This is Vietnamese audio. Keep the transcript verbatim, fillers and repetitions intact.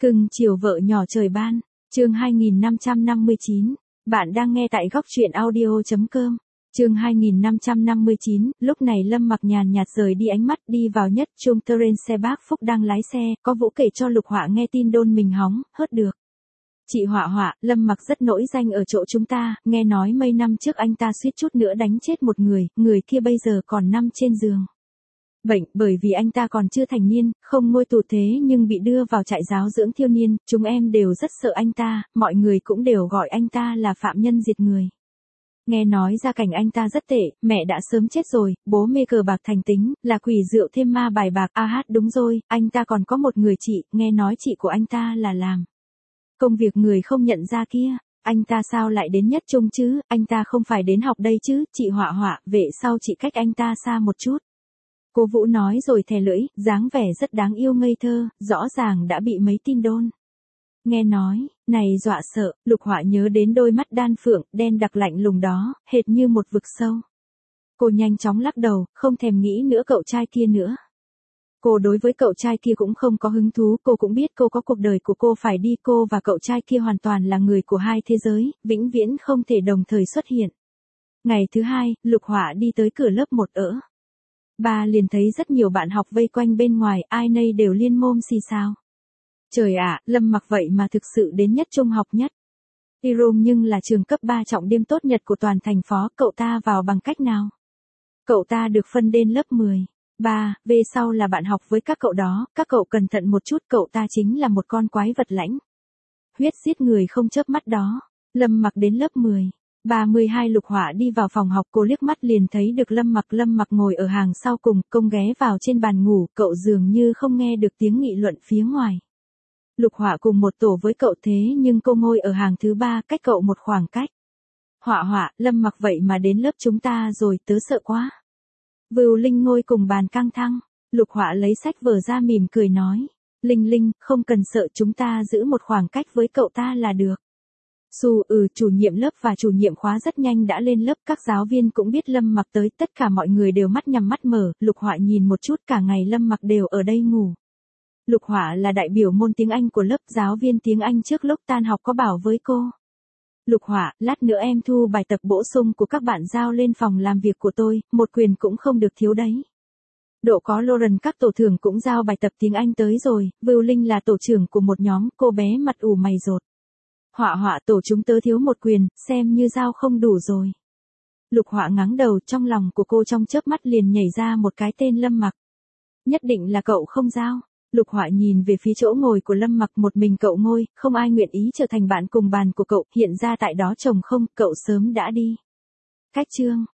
Cưng chiều vợ nhỏ trời ban, chương hai nghìn năm trăm năm mươi chín. Bạn đang nghe tại góc truyện audio chấm com. Chương hai nghìn năm trăm năm mươi chín, lúc này Lâm Mặc nhàn nhạt rời đi ánh mắt đi vào nhất trung terrain xe bác Phúc đang lái xe, có Vũ kể cho Lục Họa nghe tin đôn mình hóng, hớt được. Chị Họa Họa, Lâm Mặc rất nổi danh ở chỗ chúng ta, nghe nói mấy năm trước anh ta suýt chút nữa đánh chết một người, người kia bây giờ còn nằm trên giường. Bệnh, bởi vì anh ta còn chưa thành niên, không ngôi tù thế nhưng bị đưa vào trại giáo dưỡng thiếu niên, chúng em đều rất sợ anh ta, mọi người cũng đều gọi anh ta là phạm nhân diệt người. Nghe nói gia cảnh anh ta rất tệ, mẹ đã sớm chết rồi, bố mê cờ bạc thành tính, là quỷ rượu thêm ma bài bạc, a hát đúng rồi, anh ta còn có một người chị, nghe nói chị của anh ta là làm công việc người không nhận ra kia. Anh ta sao lại đến nhất trung chứ, anh ta không phải đến học đây chứ, chị Họa Họa, vệ sau chị cách anh ta xa một chút. Cô Vũ nói rồi thè lưỡi, dáng vẻ rất đáng yêu ngây thơ, rõ ràng đã bị mấy tin đôn. Nghe nói, này dọa sợ, Lục Họa nhớ đến đôi mắt đan phượng, đen đặc lạnh lùng đó, hệt như một vực sâu. Cô nhanh chóng lắc đầu, không thèm nghĩ nữa cậu trai kia nữa. Cô đối với cậu trai kia cũng không có hứng thú, cô cũng biết cô có cuộc đời của cô phải đi, cô và cậu trai kia hoàn toàn là người của hai thế giới, vĩnh viễn không thể đồng thời xuất hiện. Ngày thứ hai, Lục Họa đi tới cửa lớp một ở. Bà liền thấy rất nhiều bạn học vây quanh bên ngoài, ai nấy đều liên môm xì xào. Trời ạ, Lâm Mặc vậy mà thực sự đến nhất trung học nhất. Irom nhưng là trường cấp ba trọng điểm tốt nhất của toàn thành phố, cậu ta vào bằng cách nào? Cậu ta được phân đến lớp mười. ba, về sau là bạn học với các cậu đó, các cậu cẩn thận một chút, cậu ta chính là một con quái vật lãnh huyết giết người không chớp mắt đó. Lâm Mặc đến lớp mười. ba mươi hai Lục Họa đi vào phòng học, cô liếc mắt liền thấy được Lâm Mặc, Lâm Mặc ngồi ở hàng sau cùng, công ghé vào trên bàn ngủ, cậu dường như không nghe được tiếng nghị luận phía ngoài. Lục Họa cùng một tổ với cậu thế nhưng cô ngồi ở hàng thứ ba, cách cậu một khoảng cách. Họa Họa, Lâm Mặc vậy mà đến lớp chúng ta rồi, tớ sợ quá. Vưu Linh ngồi cùng bàn căng thăng, Lục Họa lấy sách vở ra mỉm cười nói, Linh Linh, không cần sợ, chúng ta giữ một khoảng cách với cậu ta là được. Su, ừ, chủ nhiệm lớp và chủ nhiệm khóa rất nhanh đã lên lớp, các giáo viên cũng biết Lâm Mặc tới, tất cả mọi người đều mắt nhắm mắt mở, Lục Họa nhìn một chút, cả ngày Lâm Mặc đều ở đây ngủ. Lục Họa là đại biểu môn tiếng Anh của lớp, giáo viên tiếng Anh trước lúc tan học có bảo với cô. Lục Họa, lát nữa em thu bài tập bổ sung của các bạn giao lên phòng làm việc của tôi, một quyền cũng không được thiếu đấy. Độ có Lauren, các tổ trưởng cũng giao bài tập tiếng Anh tới rồi, Vưu Linh là tổ trưởng của một nhóm, cô bé mặt ủ mày rột. Họa Họa, tổ chúng tớ thiếu một quyền, xem như giao không đủ rồi. Lục Họa ngáng đầu, trong lòng của cô trong chớp mắt liền nhảy ra một cái tên Lâm Mặc. Nhất định là cậu không giao. Lục Họa nhìn về phía chỗ ngồi của Lâm Mặc, một mình cậu ngồi, không ai nguyện ý trở thành bạn cùng bàn của cậu, hiện ra tại đó chồng không, cậu sớm đã đi. Cách chương.